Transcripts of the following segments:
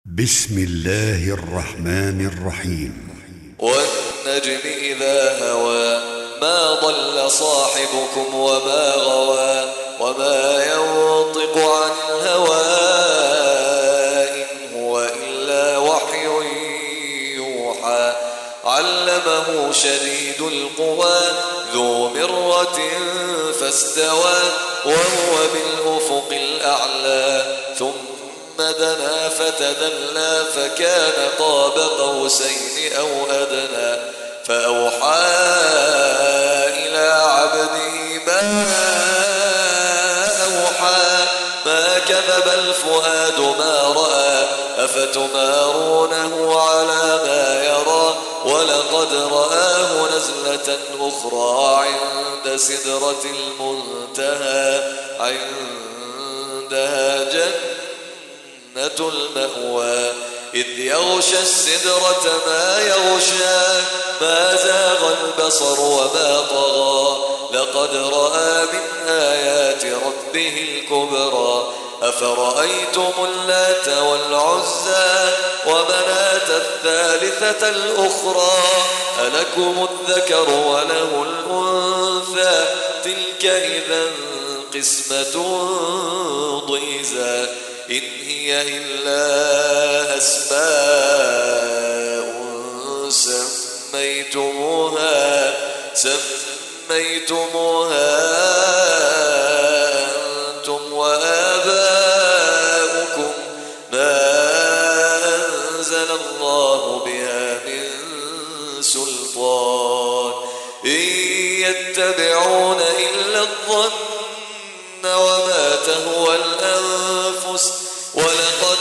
بسم الله الرحمن الرحيم. والنجم إذا هوى ما ضل صاحبكم وما غوى وما ينطق عن الهوى إن هو إلا وحي يوحى علمه شديد القوى ذو مرة فاستوى وهو بالأفق الأعلى ثم دنا فتدلى فكان قاب قوسين أو أدنى فأوحى إلى عبده ما أوحى ما كذب الفؤاد ما رأى أفتمارونه على ما يرى ولقد رآه نزلة أخرى عند سدرة المنتهى عندها جنة المأوى إذ يغشى السدرة ما يغشى ما زاغ البصر وما طغى لقد رأى من آيات ربه الكبرى أفرأيتم اللات والعزى ومناة الثالثة الأخرى ألكم الذكر وله الأنثى تلك إذا قسمة ضيزى إن هي إلا أسماء سميتموها أنتم وآباؤكم ما أنزل الله بها من سلطان إن يتبعون إلا الظن وما تهوى الأنفس ولقد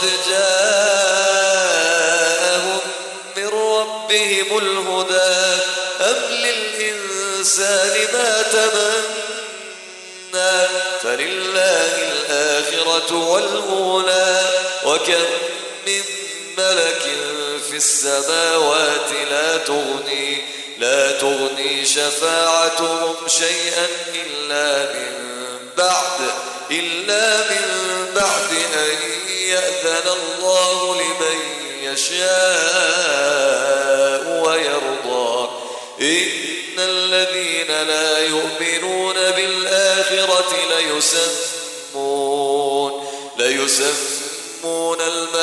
جاءهم من ربهم الهدى أم للإنسان ما تمنى فلله الآخرة والأولى وكم من ملك في السماوات لا تغني شفاعتهم شيئا إلا من بعد أن يأذن الله لمن يشاء ويرضى إن الذين لا يؤمنون بالآخرة ليسمون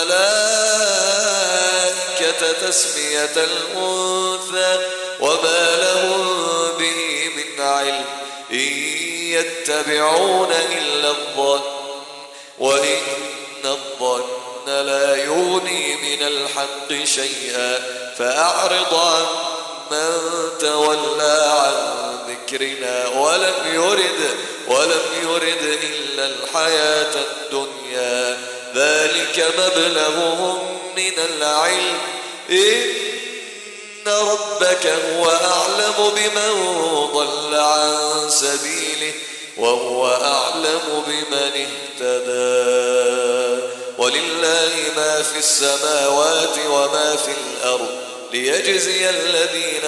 الملائكة تسمية الأنثى وما لهم به من علم إن يتبعون إلا الظن وإن الظن لا يغني من الحق شيئا فأعرض عن من تولى عن ذكرنا ولم يرد إلا الحياة الدنيا ذلك مبلغهم من العلم إن ربك هو أعلم بمن ضل عن سبيله وهو أعلم بمن اهتدى ولله ما في السماوات وما في الأرض ليجزي الذين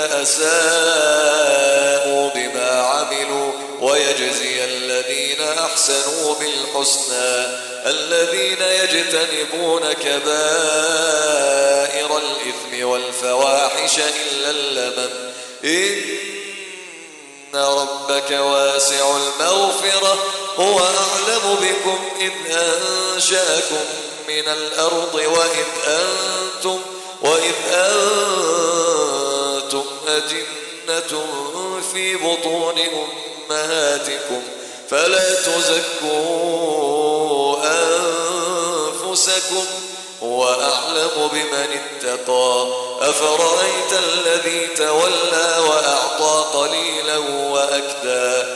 أساءوا بما عملوا ويجزي الذين أحسنوا بالحسنى الذين يجتنبون كبائر الإثم والفواحش إلا اللمم إن ربك واسع المغفرة هو أعلم بكم إذ أنشأكم من الأرض وإذ أنتم أجنة في بطون أمهاتكم فلا تزكوا أنفسكم هو أعلم بمن اتقى أفرأيت الذي تولى وأعطى قليلا وأكدى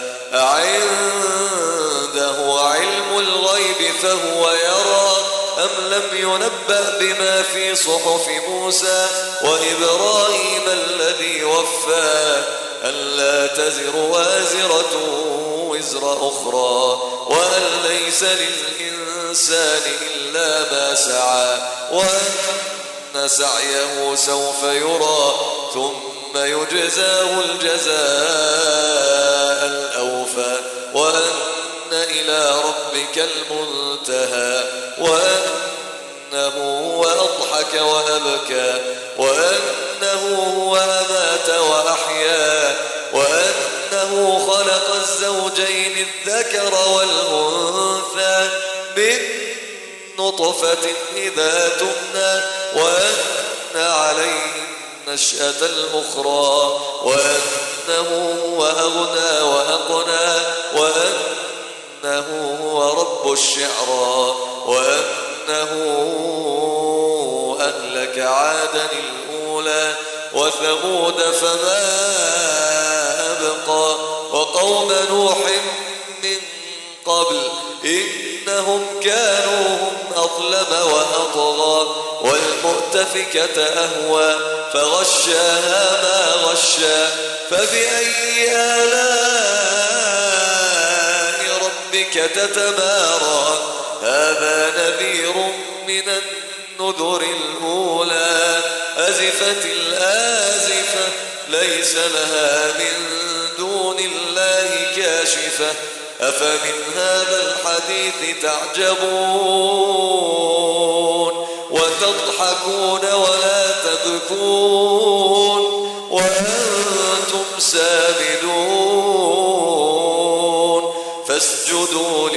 أعنده علم الغيب فهو يرى أم لم ينبأ بما في صحف موسى وإبراهيم الذي وفى ألا تزر وازرة وزر أخرى وأن ليس للإنسان إلا ما سعى وأن سعيه سوف يرى ثم يجزاه الجزاء الأوفى وأن إلى ربك المنتهى وأن هو أضحك وأبكى وأنه هو أمات وأحيا وأنه خلق الزوجين الذكر والأنثى من نطفة إذا تمنى وأن عليه النشأة الأخرى وأنه هو أغنى وأقنى وأنه هو رب الشعرى وأنه أهلك عادا الأولى وثمود فما أبقى وقوم نوح من قبل إنهم كانوا هم أظلم وأطغى والمؤتفكة أهوى فغشاها ما غشى فبأي آلاء ربك تتمارى هذا نذير من النذر الأولى أزفت الآزفة ليس لها من دون الله كاشفة أفمن هذا الحديث تعجبون وتضحكون ولا تبكون وأنتم سامدون فاسجدوا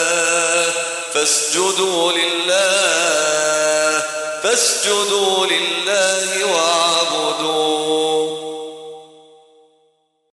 لله